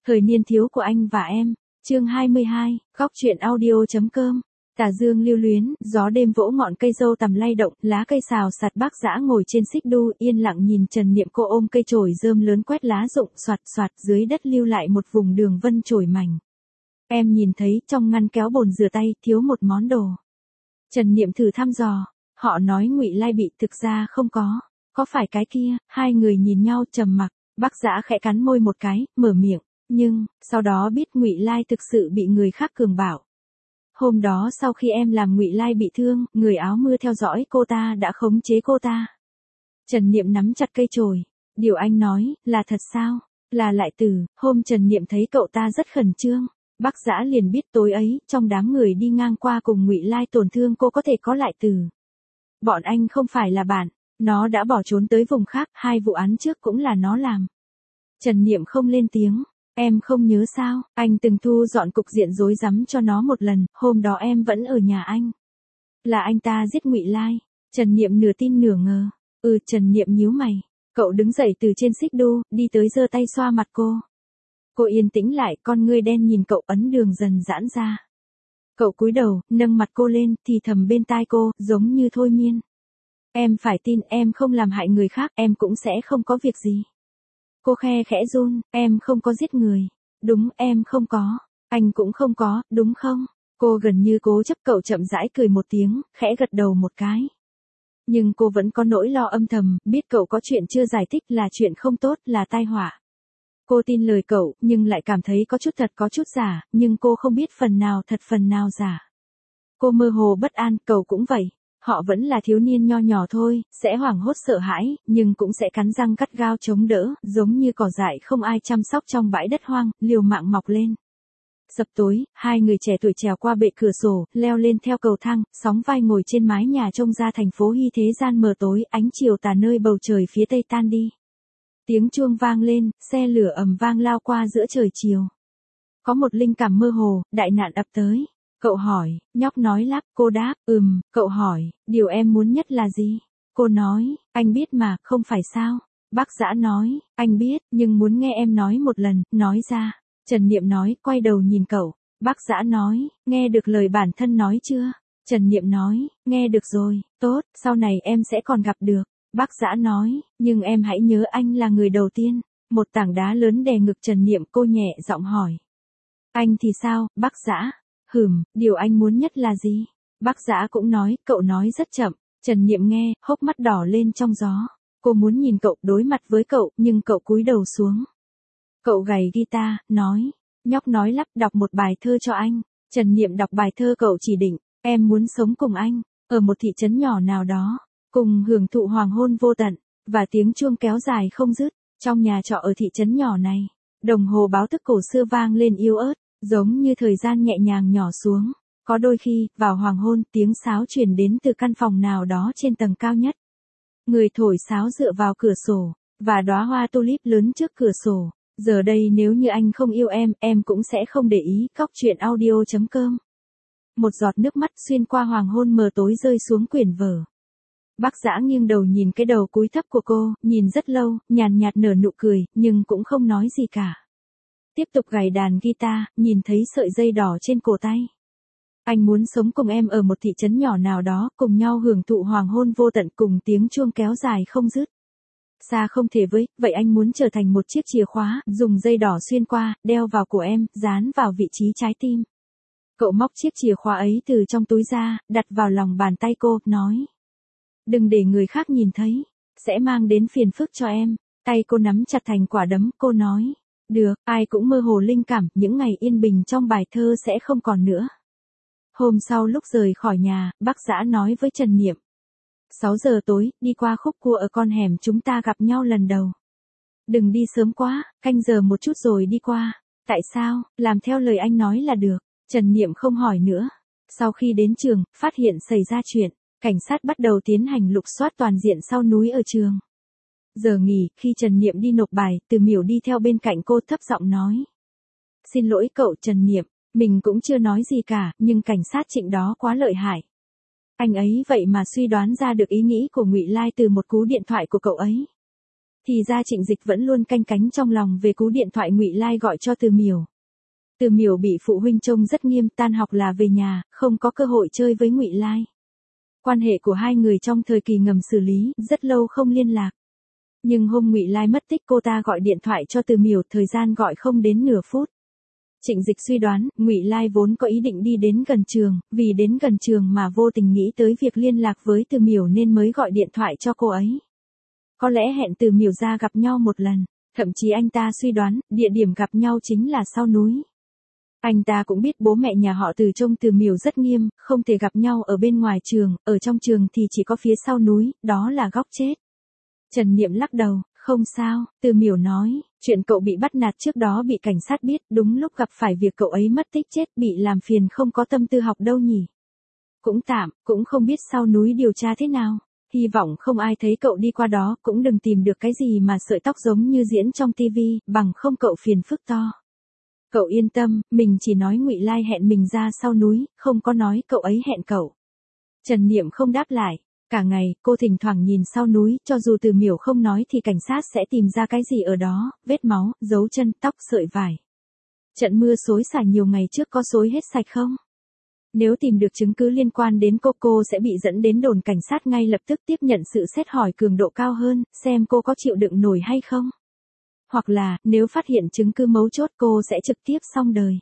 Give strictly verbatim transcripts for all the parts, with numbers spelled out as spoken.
Thời niên thiếu của anh và em, chương hai mươi hai, góc truyện audio.com. Tà dương lưu luyến, gió đêm vỗ ngọn cây dâu tằm lay động, lá cây xào xạc Bác Dã ngồi trên xích đu, yên lặng nhìn Trần Niệm cô ôm cây chổi rơm lớn quét lá rụng xoạt xoạt dưới đất lưu lại một vùng đường vân chổi mảnh. Em nhìn thấy trong ngăn kéo bồn rửa tay thiếu một món đồ. Trần Niệm thử thăm dò, họ nói Ngụy Lai bị, thực ra không có, có phải cái kia? Hai người nhìn nhau trầm mặc, Bác Dã khẽ cắn môi một cái, mở miệng, nhưng sau đó biết Ngụy Lai thực sự bị người khác cường bạo. Hôm đó sau khi em làm Ngụy Lai bị thương, người áo mưa theo dõi cô ta đã khống chế cô ta. Trần Niệm nắm chặt cây chổi, điều anh nói, là thật sao? Là Lại Tử. Hôm Trần Niệm thấy cậu ta rất khẩn trương, Bác Dã liền biết tối ấy, trong đám người đi ngang qua cùng Ngụy Lai tổn thương cô có thể có Lại Tử. Bọn anh không phải là bạn, nó đã bỏ trốn tới vùng khác, hai vụ án trước cũng là nó làm. Trần Niệm không lên tiếng. Em không nhớ sao, anh từng thu dọn cục diện rối rắm cho nó một lần, hôm đó em vẫn ở nhà anh. Là anh ta giết Ngụy Lai. Trần Niệm nửa tin nửa ngờ. Ừ, Trần Niệm nhíu mày. Cậu đứng dậy từ trên xích đu, đi tới giơ tay xoa mặt cô. Cô yên tĩnh lại, con ngươi đen nhìn cậu, ấn đường dần giãn ra. Cậu cúi đầu, nâng mặt cô lên, thì thầm bên tai cô, giống như thôi miên. Em phải tin, em không làm hại người khác, em cũng sẽ không có việc gì. Cô khe khẽ run, em không có giết người. Đúng, em không có. Anh cũng không có, đúng không? Cô gần như cố chấp. Cậu chậm rãi cười một tiếng, khẽ gật đầu một cái. Nhưng cô vẫn có nỗi lo âm thầm, biết cậu có chuyện chưa giải thích là chuyện không tốt, là tai họa. Cô tin lời cậu, nhưng lại cảm thấy có chút thật có chút giả, nhưng cô không biết phần nào thật phần nào giả. Cô mơ hồ bất an, cậu cũng vậy. Họ vẫn là thiếu niên nho nhỏ thôi, sẽ hoảng hốt sợ hãi, nhưng cũng sẽ cắn răng gắt gao chống đỡ, giống như cỏ dại không ai chăm sóc trong bãi đất hoang, liều mạng mọc lên. Sập tối, hai người trẻ tuổi trèo qua bệ cửa sổ, leo lên theo cầu thang, sóng vai ngồi trên mái nhà trông ra thành phố hy thế gian mờ tối, ánh chiều tà nơi bầu trời phía tây tan đi. Tiếng chuông vang lên, xe lửa ầm vang lao qua giữa trời chiều. Có một linh cảm mơ hồ, đại nạn ập tới. Cậu hỏi, nhóc nói lắp, cô đáp, ừm, cậu hỏi, điều em muốn nhất là gì? Cô nói, anh biết mà, không phải sao? Bác Dã nói, anh biết, nhưng muốn nghe em nói một lần, nói ra. Trần Niệm nói, quay đầu nhìn cậu. Bác Dã nói, nghe được lời bản thân nói chưa? Trần Niệm nói, nghe được rồi, tốt, sau này em sẽ còn gặp được. Bác Dã nói, nhưng em hãy nhớ anh là người đầu tiên. Một tảng đá lớn đè ngực Trần Niệm, cô nhẹ giọng hỏi. Anh thì sao, Bác Dã? Hừm, điều anh muốn nhất là gì? Bác Dã cũng nói, cậu nói rất chậm. Trần Niệm nghe, hốc mắt đỏ lên trong gió. Cô muốn nhìn cậu, đối mặt với cậu, nhưng cậu cúi đầu xuống. Cậu gảy guitar, nói. Nhóc nói lắp, đọc một bài thơ cho anh. Trần Niệm đọc bài thơ cậu chỉ định. Em muốn sống cùng anh, ở một thị trấn nhỏ nào đó, cùng hưởng thụ hoàng hôn vô tận, và tiếng chuông kéo dài không dứt. Trong nhà trọ ở thị trấn nhỏ này, đồng hồ báo thức cổ xưa vang lên yếu ớt. Giống như thời gian nhẹ nhàng nhỏ xuống. Có đôi khi, vào hoàng hôn, tiếng sáo truyền đến từ căn phòng nào đó trên tầng cao nhất. Người thổi sáo dựa vào cửa sổ, và đóa hoa tulip lớn trước cửa sổ. Giờ đây nếu như anh không yêu em, em cũng sẽ không để ý. Góc truyện audio.com. Một giọt nước mắt xuyên qua hoàng hôn mờ tối rơi xuống quyển vở. Bác Dã nghiêng đầu nhìn cái đầu cúi thấp của cô, nhìn rất lâu, nhàn nhạt nở nụ cười, nhưng cũng không nói gì cả. Tiếp tục gảy đàn guitar, nhìn thấy sợi dây đỏ trên cổ tay. Anh muốn sống cùng em ở một thị trấn nhỏ nào đó, cùng nhau hưởng thụ hoàng hôn vô tận, cùng tiếng chuông kéo dài không dứt. Xa không thể với, vậy anh muốn trở thành một chiếc chìa khóa, dùng dây đỏ xuyên qua, đeo vào cổ em, dán vào vị trí trái tim. Cậu móc chiếc chìa khóa ấy từ trong túi ra, đặt vào lòng bàn tay cô, nói. Đừng để người khác nhìn thấy, sẽ mang đến phiền phức cho em. Tay cô nắm chặt thành quả đấm, cô nói. Được, ai cũng mơ hồ linh cảm, những ngày yên bình trong bài thơ sẽ không còn nữa. Hôm sau lúc rời khỏi nhà, Bác Dã nói với Trần Niệm. sáu giờ tối, đi qua khúc cua ở con hẻm chúng ta gặp nhau lần đầu. Đừng đi sớm quá, canh giờ một chút rồi đi qua. Tại sao, làm theo lời anh nói là được. Trần Niệm không hỏi nữa. Sau khi đến trường, phát hiện xảy ra chuyện, cảnh sát bắt đầu tiến hành lục soát toàn diện sau núi ở trường. Giờ nghỉ, khi Trần Niệm đi nộp bài, Từ Miểu đi theo bên cạnh cô thấp giọng nói. Xin lỗi cậu Trần Niệm, mình cũng chưa nói gì cả, nhưng cảnh sát Trịnh đó quá lợi hại. Anh ấy vậy mà suy đoán ra được ý nghĩ của Ngụy Lai từ một cú điện thoại của cậu ấy. Thì ra Trịnh Dịch vẫn luôn canh cánh trong lòng về cú điện thoại Ngụy Lai gọi cho Từ Miểu. Từ Miểu bị phụ huynh trông rất nghiêm, tan học là về nhà, không có cơ hội chơi với Ngụy Lai. Quan hệ của hai người trong thời kỳ ngầm xử lý, rất lâu không liên lạc. Nhưng hôm Ngụy Lai mất tích cô ta gọi điện thoại cho Từ Miểu, thời gian gọi không đến nửa phút. Trịnh Dịch suy đoán, Ngụy Lai vốn có ý định đi đến gần trường, vì đến gần trường mà vô tình nghĩ tới việc liên lạc với Từ Miểu nên mới gọi điện thoại cho cô ấy. Có lẽ hẹn Từ Miểu ra gặp nhau một lần, thậm chí anh ta suy đoán, địa điểm gặp nhau chính là sau núi. Anh ta cũng biết bố mẹ nhà họ Từ trông Từ Miểu rất nghiêm, không thể gặp nhau ở bên ngoài trường, ở trong trường thì chỉ có phía sau núi, đó là góc chết. Trần Niệm lắc đầu, không sao, Từ Miểu nói, chuyện cậu bị bắt nạt trước đó bị cảnh sát biết, đúng lúc gặp phải việc cậu ấy mất tích chết bị làm phiền không có tâm tư học đâu nhỉ. Cũng tạm, cũng không biết sau núi điều tra thế nào, hy vọng không ai thấy cậu đi qua đó, cũng đừng tìm được cái gì mà sợi tóc giống như diễn trong tivi, bằng không cậu phiền phức to. Cậu yên tâm, mình chỉ nói Ngụy Lai hẹn mình ra sau núi, không có nói cậu ấy hẹn cậu. Trần Niệm không đáp lại. Cả ngày, cô thỉnh thoảng nhìn sau núi, cho dù Từ Miểu không nói thì cảnh sát sẽ tìm ra cái gì ở đó, vết máu, dấu chân, tóc, sợi vải. Trận mưa xối xả nhiều ngày trước có xối hết sạch không? Nếu tìm được chứng cứ liên quan đến cô, cô sẽ bị dẫn đến đồn cảnh sát ngay lập tức tiếp nhận sự xét hỏi cường độ cao hơn, xem cô có chịu đựng nổi hay không. Hoặc là, nếu phát hiện chứng cứ mấu chốt cô sẽ trực tiếp xong đời.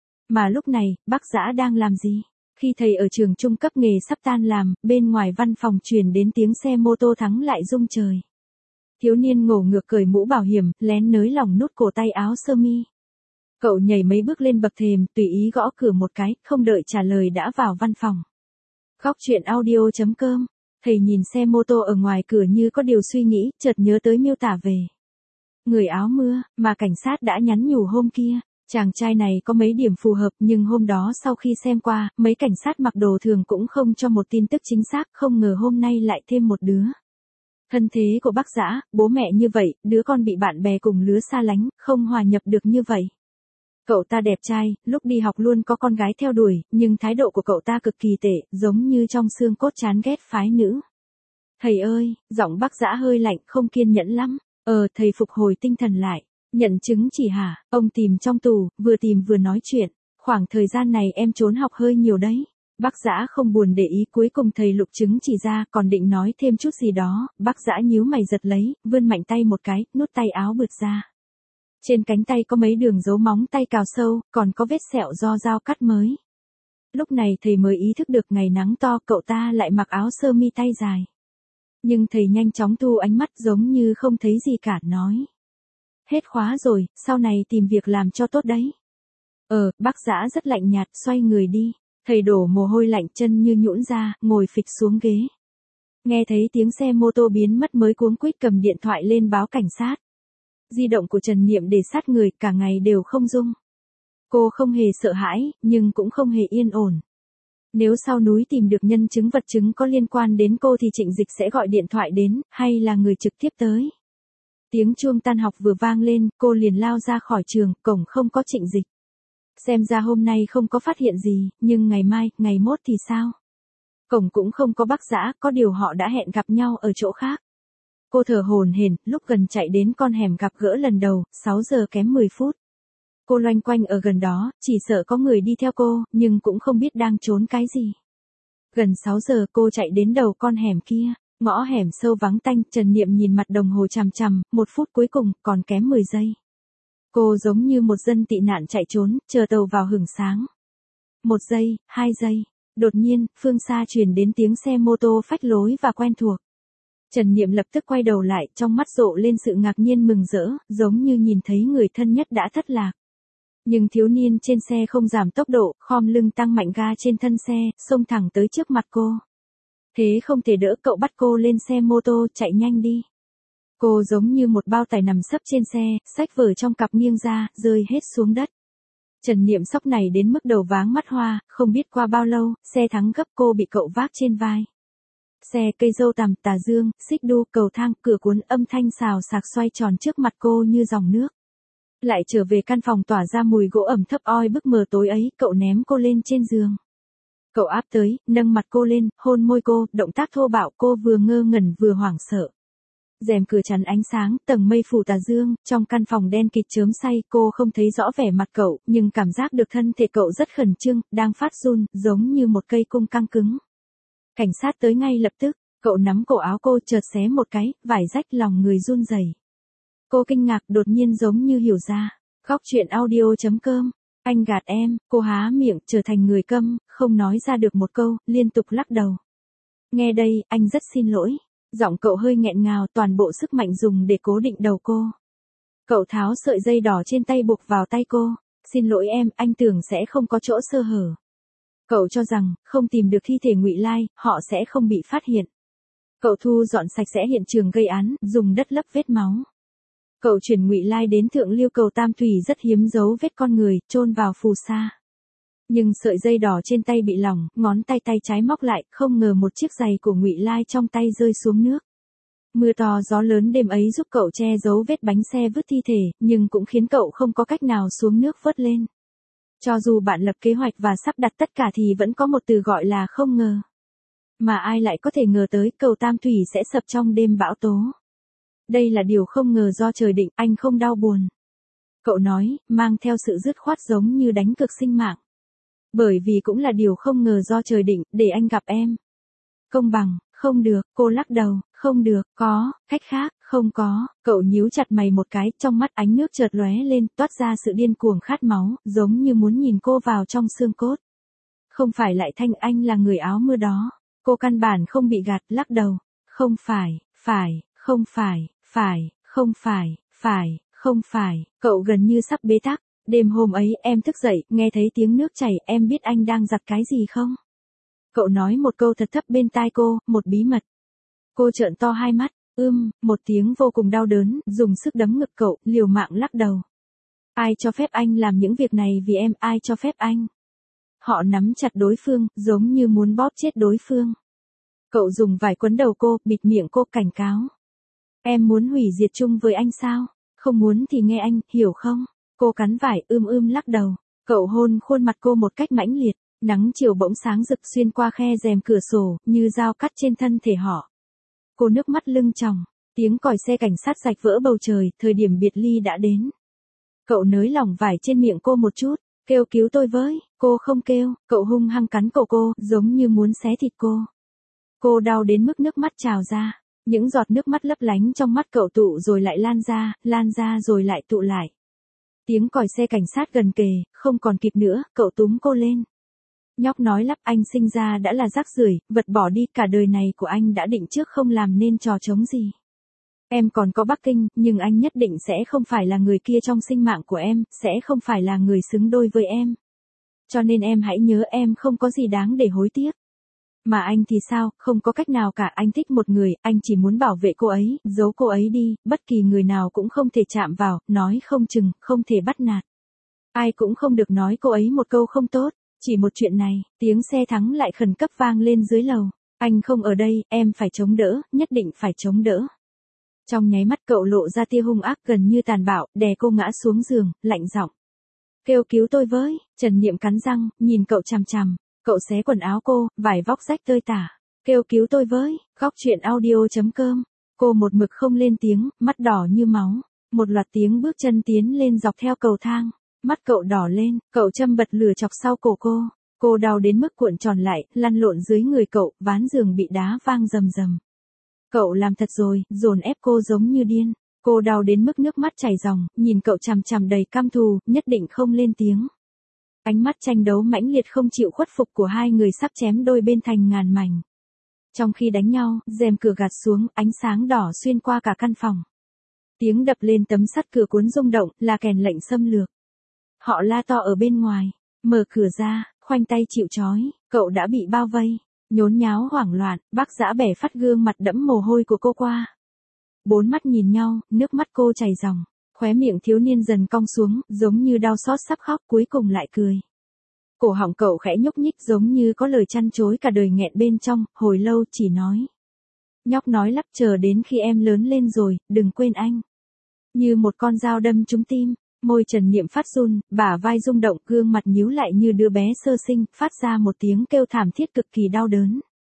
Mà lúc này, bác Dã đang làm gì? Khi thầy ở trường trung cấp nghề sắp tan làm, bên ngoài văn phòng truyền đến tiếng xe mô tô thắng lại rung trời. Thiếu niên ngổ ngược cởi mũ bảo hiểm, lén nới lỏng nút cổ tay áo sơ mi. Cậu nhảy mấy bước lên bậc thềm, tùy ý gõ cửa một cái, không đợi trả lời đã vào văn phòng. Góc chuyện audio chấm com. Thầy nhìn xe mô tô ở ngoài cửa như có điều suy nghĩ, chợt nhớ tới miêu tả về người áo mưa, mà cảnh sát đã nhắn nhủ hôm kia. Chàng trai này có mấy điểm phù hợp nhưng hôm đó sau khi xem qua, mấy cảnh sát mặc đồ thường cũng không cho một tin tức chính xác, không ngờ hôm nay lại thêm một đứa. Thân thế của bác Dã, bố mẹ như vậy, đứa con bị bạn bè cùng lứa xa lánh, không hòa nhập được như vậy. Cậu ta đẹp trai, lúc đi học luôn có con gái theo đuổi, nhưng thái độ của cậu ta cực kỳ tệ, giống như trong xương cốt chán ghét phái nữ. Thầy ơi, giọng bác Dã hơi lạnh, không kiên nhẫn lắm. Ờ, thầy phục hồi tinh thần lại. Nhận chứng chỉ hả, ông tìm trong tù, vừa tìm vừa nói chuyện. Khoảng thời gian này em trốn học hơi nhiều đấy. Bác Dã không buồn để ý, cuối cùng thầy lục chứng chỉ ra, còn định nói thêm chút gì đó, bác Dã nhíu mày giật lấy, vươn mạnh tay một cái, nút tay áo bứt ra. Trên cánh tay có mấy đường dấu móng tay cào sâu, còn có vết sẹo do dao cắt mới. Lúc này thầy mới ý thức được ngày nắng to, cậu ta lại mặc áo sơ mi tay dài. Nhưng thầy nhanh chóng thu ánh mắt giống như không thấy gì cả, nói. Hết khóa rồi, sau này tìm việc làm cho tốt đấy. Ờ, bác Dã rất lạnh nhạt, xoay người đi. Thầy đổ mồ hôi lạnh, chân như nhũn ra, ngồi phịch xuống ghế. Nghe thấy tiếng xe mô tô biến mất mới cuống quýt cầm điện thoại lên báo cảnh sát. Di động của Trần Niệm để sát người, cả ngày đều không rung. Cô không hề sợ hãi, nhưng cũng không hề yên ổn. Nếu sau núi tìm được nhân chứng vật chứng có liên quan đến cô thì Trịnh Dịch sẽ gọi điện thoại đến, hay là người trực tiếp tới. Tiếng chuông tan học vừa vang lên, cô liền lao ra khỏi trường, cổng không có Trịnh Dịch. Xem ra hôm nay không có phát hiện gì, nhưng ngày mai, ngày mốt thì sao? Cổng cũng không có bác Dã, có điều họ đã hẹn gặp nhau ở chỗ khác. Cô thở hổn hển, lúc gần chạy đến con hẻm gặp gỡ lần đầu, sáu giờ kém mười phút. Cô loanh quanh ở gần đó, chỉ sợ có người đi theo cô, nhưng cũng không biết đang trốn cái gì. Gần sáu giờ cô chạy đến đầu con hẻm kia, ngõ hẻm sâu vắng tanh, Trần Niệm nhìn mặt đồng hồ chằm chằm, một phút cuối cùng, còn kém mười giây. Cô giống như một dân tị nạn chạy trốn, chờ tàu vào hửng sáng. Một giây, hai giây, đột nhiên, phương xa truyền đến tiếng xe mô tô phách lối và quen thuộc. Trần Niệm lập tức quay đầu lại, trong mắt rộ lên sự ngạc nhiên mừng rỡ, giống như nhìn thấy người thân nhất đã thất lạc. Nhưng thiếu niên trên xe không giảm tốc độ, khom lưng tăng mạnh ga trên thân xe, xông thẳng tới trước mặt cô. Thế không thể đỡ, cậu bắt cô lên xe mô tô, chạy nhanh đi. Cô giống như một bao tải nằm sấp trên xe, xách vở trong cặp nghiêng ra, rơi hết xuống đất. Trần Niệm sốc này đến mức đầu váng mắt hoa, không biết qua bao lâu, xe thắng gấp cô bị cậu vác trên vai. Xe, cây dâu tằm, tà dương, xích đu, cầu thang, cửa cuốn, âm thanh xào xạc xoay tròn trước mặt cô như dòng nước. Lại trở về căn phòng tỏa ra mùi gỗ ẩm thấp oi bức mờ tối ấy, cậu ném cô lên trên giường. Cậu áp tới, nâng mặt cô lên, hôn môi cô, động tác thô bạo, cô vừa ngơ ngẩn vừa hoảng sợ. Rèm cửa chắn ánh sáng, tầng mây phủ tà dương, trong căn phòng đen kịt chớm say, cô không thấy rõ vẻ mặt cậu, nhưng cảm giác được thân thể cậu rất khẩn trương, đang phát run, giống như một cây cung căng cứng. Cảnh sát tới ngay lập tức, cậu nắm cổ áo cô chợt xé một cái, vải rách lòng người run rẩy. Cô kinh ngạc đột nhiên giống như hiểu ra. Góc chuyện audio chấm com. Anh gạt em, cô há miệng trở thành người câm, không nói ra được một câu, liên tục lắc đầu. Nghe đây, anh rất xin lỗi. Giọng cậu hơi nghẹn ngào, toàn bộ sức mạnh dùng để cố định đầu cô. Cậu tháo sợi dây đỏ trên tay buộc vào tay cô. Xin lỗi em, anh tưởng sẽ không có chỗ sơ hở. Cậu cho rằng, không tìm được thi thể Ngụy Lai, họ sẽ không bị phát hiện. Cậu thu dọn sạch sẽ hiện trường gây án, dùng đất lấp vết máu. Cậu chuyển Ngụy Lai đến Thượng Liêu cầu Tam Thủy rất hiếm dấu vết con người, chôn vào phù sa. Nhưng sợi dây đỏ trên tay bị lỏng, ngón tay tay trái móc lại, không ngờ một chiếc giày của Ngụy Lai trong tay rơi xuống nước. Mưa to gió lớn đêm ấy giúp cậu che giấu vết bánh xe vứt thi thể, nhưng cũng khiến cậu không có cách nào xuống nước vớt lên. Cho dù bạn lập kế hoạch và sắp đặt tất cả thì vẫn có một từ gọi là không ngờ. Mà ai lại có thể ngờ tới cầu Tam Thủy sẽ sập trong đêm bão tố. Đây là điều không ngờ do trời định, anh không đau buồn. Cậu nói, mang theo sự dứt khoát giống như đánh cược sinh mạng. Bởi vì cũng là điều không ngờ do trời định, để anh gặp em. Công bằng, không được, cô lắc đầu, không được, có, cách khác, không có, cậu nhíu chặt mày một cái, trong mắt ánh nước chợt lóe lên, toát ra sự điên cuồng khát máu, giống như muốn nhìn cô vào trong xương cốt. Không phải lại Thanh Anh là người áo mưa đó, cô căn bản không bị gạt, lắc đầu, không phải, phải, không phải, phải, không phải, phải, không phải, cậu gần như sắp bế tắc. Đêm hôm ấy em thức dậy, nghe thấy tiếng nước chảy, em biết anh đang giặt cái gì không? Cậu nói một câu thật thấp bên tai cô, một bí mật. Cô trợn to hai mắt, ưm, một tiếng vô cùng đau đớn, dùng sức đấm ngực cậu, liều mạng lắc đầu. Ai cho phép anh làm những việc này vì em, ai cho phép anh? Họ nắm chặt đối phương, giống như muốn bóp chết đối phương. Cậu dùng vải quấn đầu cô, bịt miệng cô, cảnh cáo. Em muốn hủy diệt chung với anh sao? Không muốn thì nghe anh, hiểu không? Cô cắn vải, ưm ưm lắc đầu. Cậu hôn khuôn mặt cô một cách mãnh liệt. Nắng chiều bỗng sáng rực xuyên qua khe rèm cửa sổ, như dao cắt trên thân thể họ. Cô nước mắt lưng tròng. Tiếng còi xe cảnh sát rạch vỡ bầu trời, thời điểm biệt ly đã đến. Cậu nới lỏng vải trên miệng cô một chút. Kêu cứu tôi với. Cô không kêu, cậu hung hăng cắn cổ cô, giống như muốn xé thịt cô. Cô đau đến mức nước mắt trào ra. Những giọt nước mắt lấp lánh trong mắt cậu tụ rồi lại lan ra, lan ra rồi lại tụ lại. Tiếng còi xe cảnh sát gần kề, không còn kịp nữa, cậu túm cô lên. Nhóc nói lắp, anh sinh ra đã là rác rưởi, vật bỏ đi, cả đời này của anh đã định trước không làm nên trò trống gì. Em còn có Bắc Kinh, nhưng anh nhất định sẽ không phải là người kia trong sinh mạng của em, sẽ không phải là người xứng đôi với em. Cho nên em hãy nhớ em không có gì đáng để hối tiếc. Mà anh thì sao, không có cách nào cả, anh thích một người, anh chỉ muốn bảo vệ cô ấy, giấu cô ấy đi, bất kỳ người nào cũng không thể chạm vào, nói không chừng, không thể bắt nạt. Ai cũng không được nói cô ấy một câu không tốt, chỉ một chuyện này, tiếng xe thắng lại khẩn cấp vang lên dưới lầu. Anh không ở đây, em phải chống đỡ, nhất định phải chống đỡ. Trong nháy mắt cậu lộ ra tia hung ác gần như tàn bạo, đè cô ngã xuống giường, lạnh giọng. Kêu cứu tôi với, Trần Niệm cắn răng, nhìn cậu chằm chằm. Cậu xé quần áo cô, vải vóc rách tơi tả. Kêu cứu tôi với, góc chuyện audio chấm com. Cô một mực không lên tiếng, mắt đỏ như máu. Một loạt tiếng bước chân tiến lên dọc theo cầu thang. Mắt cậu đỏ lên, cậu châm bật lửa chọc sau cổ cô. Cô đau đến mức cuộn tròn lại, lăn lộn dưới người cậu, ván giường bị đá vang rầm rầm. Cậu làm thật rồi, dồn ép cô giống như điên. Cô đau đến mức nước mắt chảy ròng, nhìn cậu chằm chằm đầy căm thù, nhất định không lên tiếng. Ánh mắt tranh đấu mãnh liệt không chịu khuất phục của hai người sắp chém đôi bên thành ngàn mảnh. Trong khi đánh nhau, rèm cửa gạt xuống, ánh sáng đỏ xuyên qua cả căn phòng. Tiếng đập lên tấm sắt cửa cuốn rung động, là kèn lệnh xâm lược. Họ la to ở bên ngoài, mở cửa ra, khoanh tay chịu trói, cậu đã bị bao vây, nhốn nháo hoảng loạn, bác Dã bẻ phát gương mặt đẫm mồ hôi của cô qua. Bốn mắt nhìn nhau, nước mắt cô chảy ròng. Khóe miệng thiếu niên dần cong xuống, giống như đau xót sắp khóc, cuối cùng lại cười. Cổ họng cậu khẽ nhúc nhích giống như có lời chăn chối cả đời nghẹn bên trong, hồi lâu chỉ nói. Nhóc nói lắp, chờ đến khi em lớn lên rồi, đừng quên anh. Như một con dao đâm trúng tim, môi Trần Niệm phát run, bả vai rung động, gương mặt nhíu lại như đứa bé sơ sinh, phát ra một tiếng kêu thảm thiết cực kỳ đau đớn.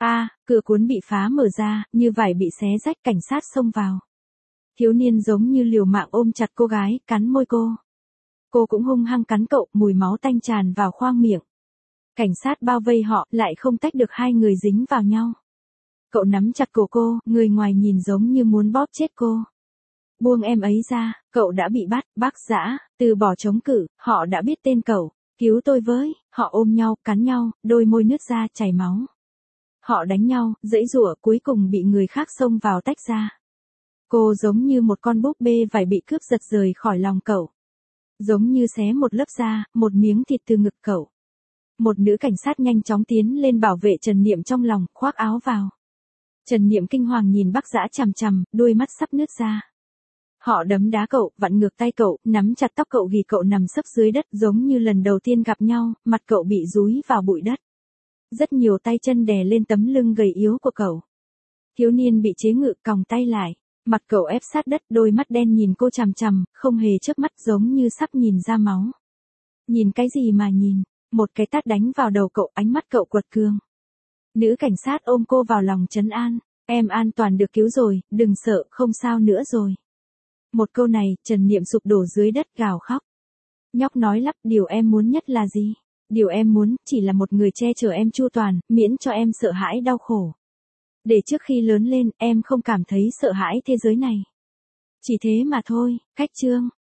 A, cửa cuốn bị phá mở ra, như vải bị xé rách, cảnh sát xông vào. Thiếu niên giống như liều mạng ôm chặt cô gái, cắn môi cô. Cô cũng hung hăng cắn cậu, mùi máu tanh tràn vào khoang miệng. Cảnh sát bao vây họ, lại không tách được hai người dính vào nhau. Cậu nắm chặt cổ cô, người ngoài nhìn giống như muốn bóp chết cô. Buông em ấy ra, cậu đã bị bắt, bác Dã, từ bỏ chống cự, họ đã biết tên cậu, cứu tôi với, họ ôm nhau, cắn nhau, đôi môi nứt ra, chảy máu. Họ đánh nhau, giãy giụa, cuối cùng bị người khác xông vào tách ra. Cô giống như một con búp bê vải bị cướp giật rời khỏi lòng cậu. Giống như xé một lớp da, một miếng thịt từ ngực cậu. Một nữ cảnh sát nhanh chóng tiến lên bảo vệ Trần Niệm trong lòng, khoác áo vào. Trần Niệm kinh hoàng nhìn bác Dã chằm chằm, đôi mắt sắp nứt ra. Họ đấm đá cậu, vặn ngược tay cậu, nắm chặt tóc cậu ghi cậu nằm sấp dưới đất giống như lần đầu tiên gặp nhau, mặt cậu bị dúi vào bụi đất. Rất nhiều tay chân đè lên tấm lưng gầy yếu của cậu. Thiếu niên bị chế ngự còng tay lại, mặt cậu ép sát đất, đôi mắt đen nhìn cô chằm chằm, không hề chớp mắt giống như sắp nhìn ra máu. Nhìn cái gì mà nhìn, một cái tát đánh vào đầu cậu, ánh mắt cậu quật cường. Nữ cảnh sát ôm cô vào lòng trấn an, em an toàn được cứu rồi, đừng sợ, không sao nữa rồi. Một câu này, Trần Niệm sụp đổ dưới đất gào khóc. Nhóc nói lắp, điều em muốn nhất là gì? Điều em muốn, chỉ là một người che chở em chu toàn, miễn cho em sợ hãi đau khổ. Để trước khi lớn lên, em không cảm thấy sợ hãi thế giới này. Chỉ thế mà thôi, cách chương.